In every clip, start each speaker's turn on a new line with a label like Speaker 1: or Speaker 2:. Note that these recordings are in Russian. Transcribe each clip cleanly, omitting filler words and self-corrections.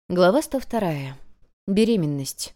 Speaker 1: Глава 102. Беременность.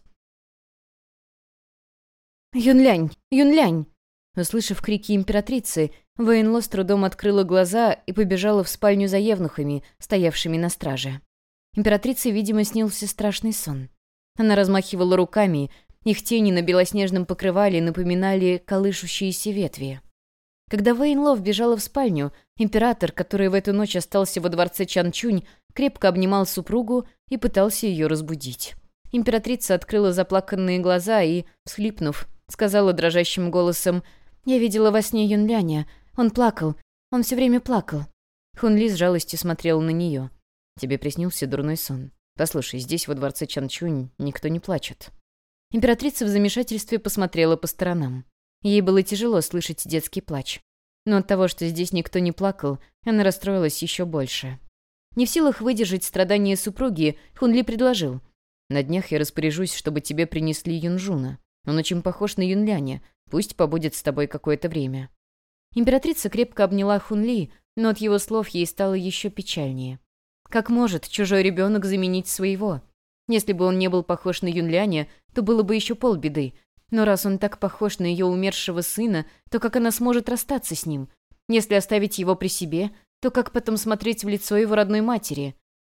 Speaker 1: «Юнлянь! Юнлянь!» Услышав крики императрицы, Вэйнло с трудом открыла глаза и побежала в спальню за евнухами, стоявшими на страже. Императрице, видимо, снился страшный сон. Она размахивала руками, их тени на белоснежном покрывале напоминали колышущиеся ветви. Когда Вэйнло вбежала в спальню, император, который в эту ночь остался во дворце Чанчунь, крепко обнимал супругу и пытался ее разбудить. Императрица открыла заплаканные глаза и, всхлипнув, сказала дрожащим голосом: «Я видела во сне Юнляня. Он плакал. Он все время плакал». Хунли с жалостью смотрела на нее. «Тебе приснился дурной сон. Послушай, здесь, во дворце Чанчунь, никто не плачет». Императрица в замешательстве посмотрела по сторонам. Ей было тяжело слышать детский плач. Но от того, что здесь никто не плакал, она расстроилась еще больше. Не в силах выдержать страдания супруги, Хунли предложил: «На днях я распоряжусь, чтобы тебе принесли Юнжуна. Он очень похож на Юнляня. Пусть побудет с тобой какое-то время». Императрица крепко обняла Хунли, но от его слов ей стало еще печальнее. Как может чужой ребенок заменить своего? Если бы он не был похож на Юнляня, то было бы еще полбеды. Но раз он так похож на ее умершего сына, то как она сможет расстаться с ним? Если оставить его при себе, то как потом смотреть в лицо его родной матери?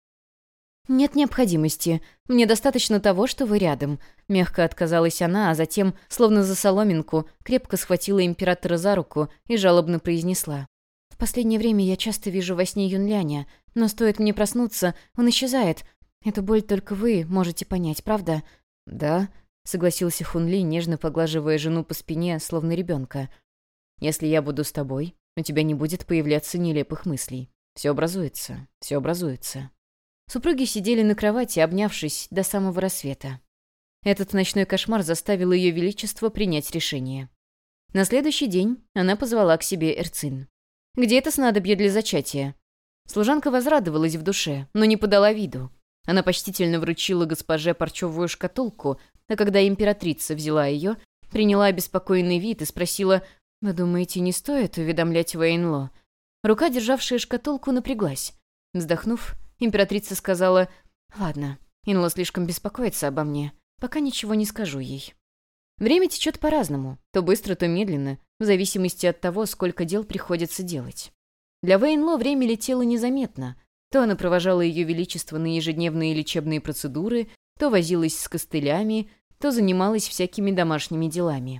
Speaker 1: «Нет необходимости. Мне достаточно того, что вы рядом», — мягко отказалась она, а затем, словно за соломинку, крепко схватила императора за руку и жалобно произнесла: «В последнее время я часто вижу во сне Юнляня, но стоит мне проснуться, он исчезает. Эту боль только вы можете понять, правда?» «Да», — согласился Хунли, нежно поглаживая жену по спине, словно ребенка. «Если я буду с тобой, у тебя не будет появляться нелепых мыслей. Все образуется, все образуется». Супруги сидели на кровати, обнявшись до самого рассвета. Этот ночной кошмар заставил ее величество принять решение. На следующий день она позвала к себе Эрцин. «Где это снадобье для зачатия?» Служанка возрадовалась в душе, но не подала виду. Она почтительно вручила госпоже парчевую шкатулку, а когда императрица взяла ее, приняла обеспокоенный вид и спросила: «Вы думаете, не стоит уведомлять Вэйнло?» Рука, державшая шкатулку, напряглась. Вздохнув, императрица сказала: «Ладно, Инло слишком беспокоится обо мне. Пока ничего не скажу ей». Время течет по-разному, то быстро, то медленно, в зависимости от того, сколько дел приходится делать. Для Вэйнло время летело незаметно. То она провожала ее величество на ежедневные лечебные процедуры, то возилась с костылями, то занималась всякими домашними делами.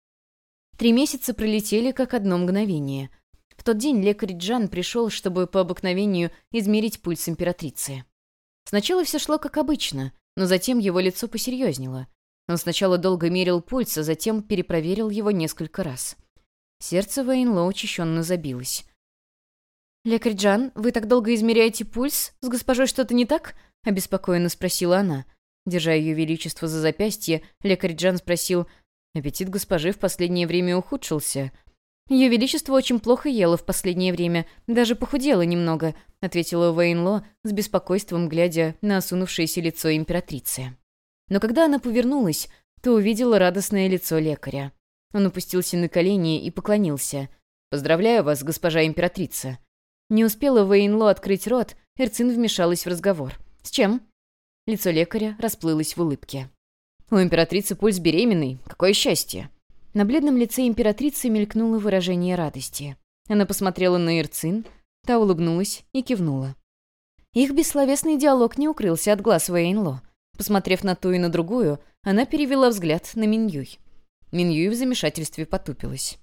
Speaker 1: 3 месяца пролетели как одно мгновение. В тот день лекарь Джан пришел, чтобы по обыкновению измерить пульс императрицы. Сначала все шло как обычно, но затем его лицо посерьезнело. Он сначала долго мерил пульс, а затем перепроверил его несколько раз. Сердце Вэйнло учащенно забилось. «Лекарь Джан, вы так долго измеряете пульс? С госпожой что-то не так?» — обеспокоенно спросила она. Держа ее величество за запястье, лекарь Джан спросил: «Аппетит госпожи в последнее время ухудшился». «Ее величество очень плохо ела в последнее время, даже похудела немного», — ответила Вэйнло с беспокойством, глядя на осунувшееся лицо императрицы. Но когда она повернулась, то увидела радостное лицо лекаря. Он опустился на колени и поклонился. «Поздравляю вас, госпожа императрица». Не успела Вэйнло открыть рот, Эрцин вмешалась в разговор. «С чем?» Лицо лекаря расплылось в улыбке. «У императрицы пульс беременный. Какое счастье!» На бледном лице императрицы мелькнуло выражение радости. Она посмотрела на Эрцин, та улыбнулась и кивнула. Их бессловесный диалог не укрылся от глаз Вэйнло. Посмотрев на ту и на другую, она перевела взгляд на Миньюй. Миньюй в замешательстве потупилась.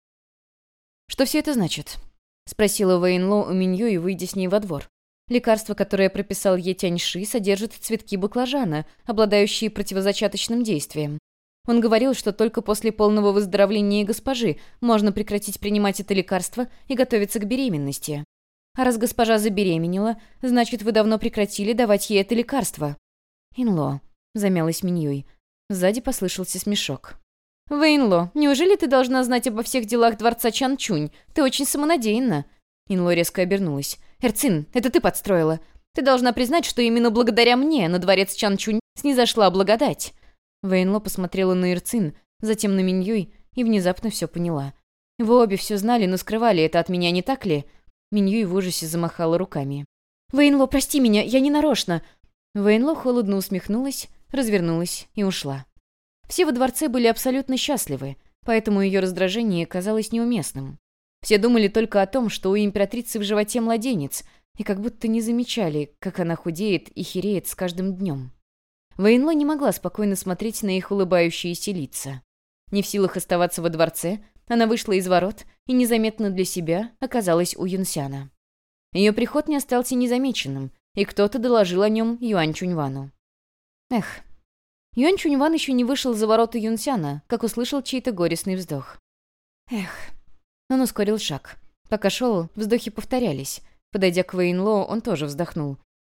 Speaker 1: «Что все это значит?» — спросила Вэйнло у Миньюй, выйдя с ней во двор. «Лекарство, которое прописал ей Тяньши, содержит цветки баклажана, обладающие противозачаточным действием. Он говорил, что только после полного выздоровления госпожи можно прекратить принимать это лекарство и готовиться к беременности. А раз госпожа забеременела, значит, вы давно прекратили давать ей это лекарство». «Инло», — замялась Миньюй. Сзади послышался смешок. «Вэйнло, неужели ты должна знать обо всех делах дворца Чанчунь? Ты очень самонадеянна». Инло резко обернулась. «Эрцин, это ты подстроила. Ты должна признать, что именно благодаря мне на дворец Чанчунь снизошла благодать». Вэйнло посмотрела на Эрцин, затем на Миньюй и внезапно все поняла. «Вы обе все знали, но скрывали это от меня, не так ли?» Миньюй в ужасе замахала руками. «Вэйнло, прости меня, я не нарочно. Вэйнло холодно усмехнулась, развернулась и ушла. Все во дворце были абсолютно счастливы, поэтому ее раздражение казалось неуместным. Все думали только о том, что у императрицы в животе младенец, и как будто не замечали, как она худеет и хереет с каждым днем. Вэйнло не могла спокойно смотреть на их улыбающиеся лица. Не в силах оставаться во дворце, она вышла из ворот и незаметно для себя оказалась у Юнсяна. Ее приход не остался незамеченным, и кто-то доложил о нем Юань Чуньвану. Эх, Юань Чуньван еще не вышел за ворота Юнсяна, как услышал чей-то горестный вздох. Эх. Он ускорил шаг. Пока шел, вздохи повторялись. Подойдя к Вэйнло, он тоже вздохнул.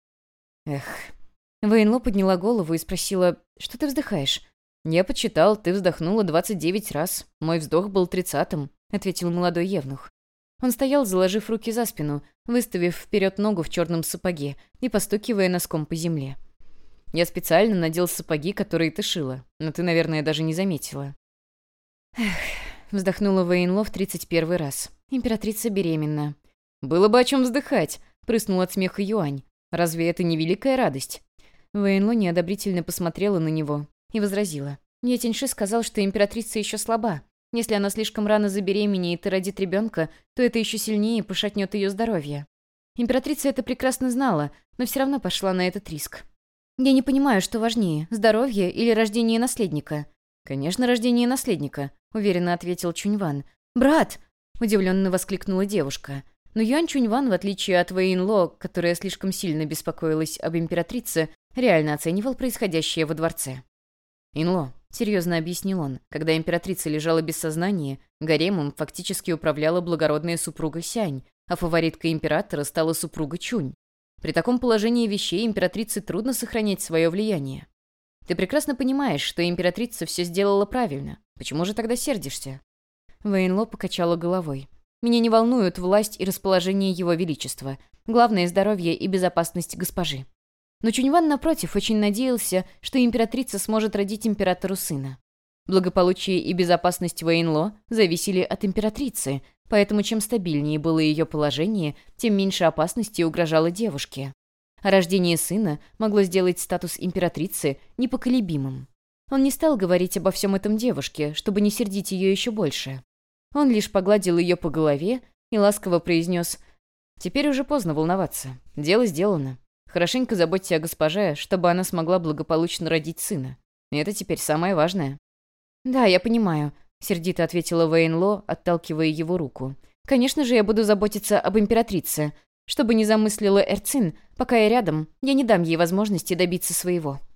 Speaker 1: Эх. Вэйнло подняла голову и спросила, что ты вздыхаешь? «Я почитал, ты вздохнула 29 раз. Мой вздох был 30-м», — ответил молодой евнух. Он стоял, заложив руки за спину, выставив вперед ногу в черном сапоге и постукивая носком по земле. «Я специально надел сапоги, которые ты шила, но ты, наверное, даже не заметила». «Эх», — вздохнула Вэйнло в 31-й раз. «Императрица беременна». «Было бы о чем вздыхать», — прыснул от смеха Юань. «Разве это не великая радость?» Вэйнло неодобрительно посмотрела на него и возразила. «Я Тяньши сказал, что императрица еще слаба. Если она слишком рано забеременеет и родит ребенка, то это еще сильнее пошатнет ее здоровье». Императрица это прекрасно знала, но все равно пошла на этот риск. «Я не понимаю, что важнее, здоровье или рождение наследника?» «Конечно, рождение наследника», — уверенно ответил Чуньван. «Брат!» — удивленно воскликнула девушка. Но Юань Чуньван, в отличие от Вэйнло, которая слишком сильно беспокоилась об императрице, реально оценивал происходящее во дворце. «Инло», — серьезно объяснил он, когда императрица лежала без сознания, гаремом фактически управляла благородная супруга Сянь, а фавориткой императора стала супруга Чунь. При таком положении вещей императрице трудно сохранять свое влияние. Ты прекрасно понимаешь, что императрица все сделала правильно. Почему же тогда сердишься?» Вэйнло покачала головой. «Меня не волнуют власть и расположение его величества. Главное — здоровье и безопасность госпожи». Но Чуньван, напротив, очень надеялся, что императрица сможет родить императору сына. Благополучие и безопасность Вэйнло зависели от императрицы, поэтому чем стабильнее было ее положение, тем меньше опасности угрожало девушке. А рождение сына могло сделать статус императрицы непоколебимым. Он не стал говорить обо всем этом девушке, чтобы не сердить ее еще больше. Он лишь погладил ее по голове и ласково произнес: «Теперь уже поздно волноваться. Дело сделано. Хорошенько заботься о госпоже, чтобы она смогла благополучно родить сына. И это теперь самое важное». «Да, я понимаю», — сердито ответила Вэйнло, отталкивая его руку. «Конечно же, я буду заботиться об императрице. Что бы ни замыслила Эрцин, пока я рядом, я не дам ей возможности добиться своего».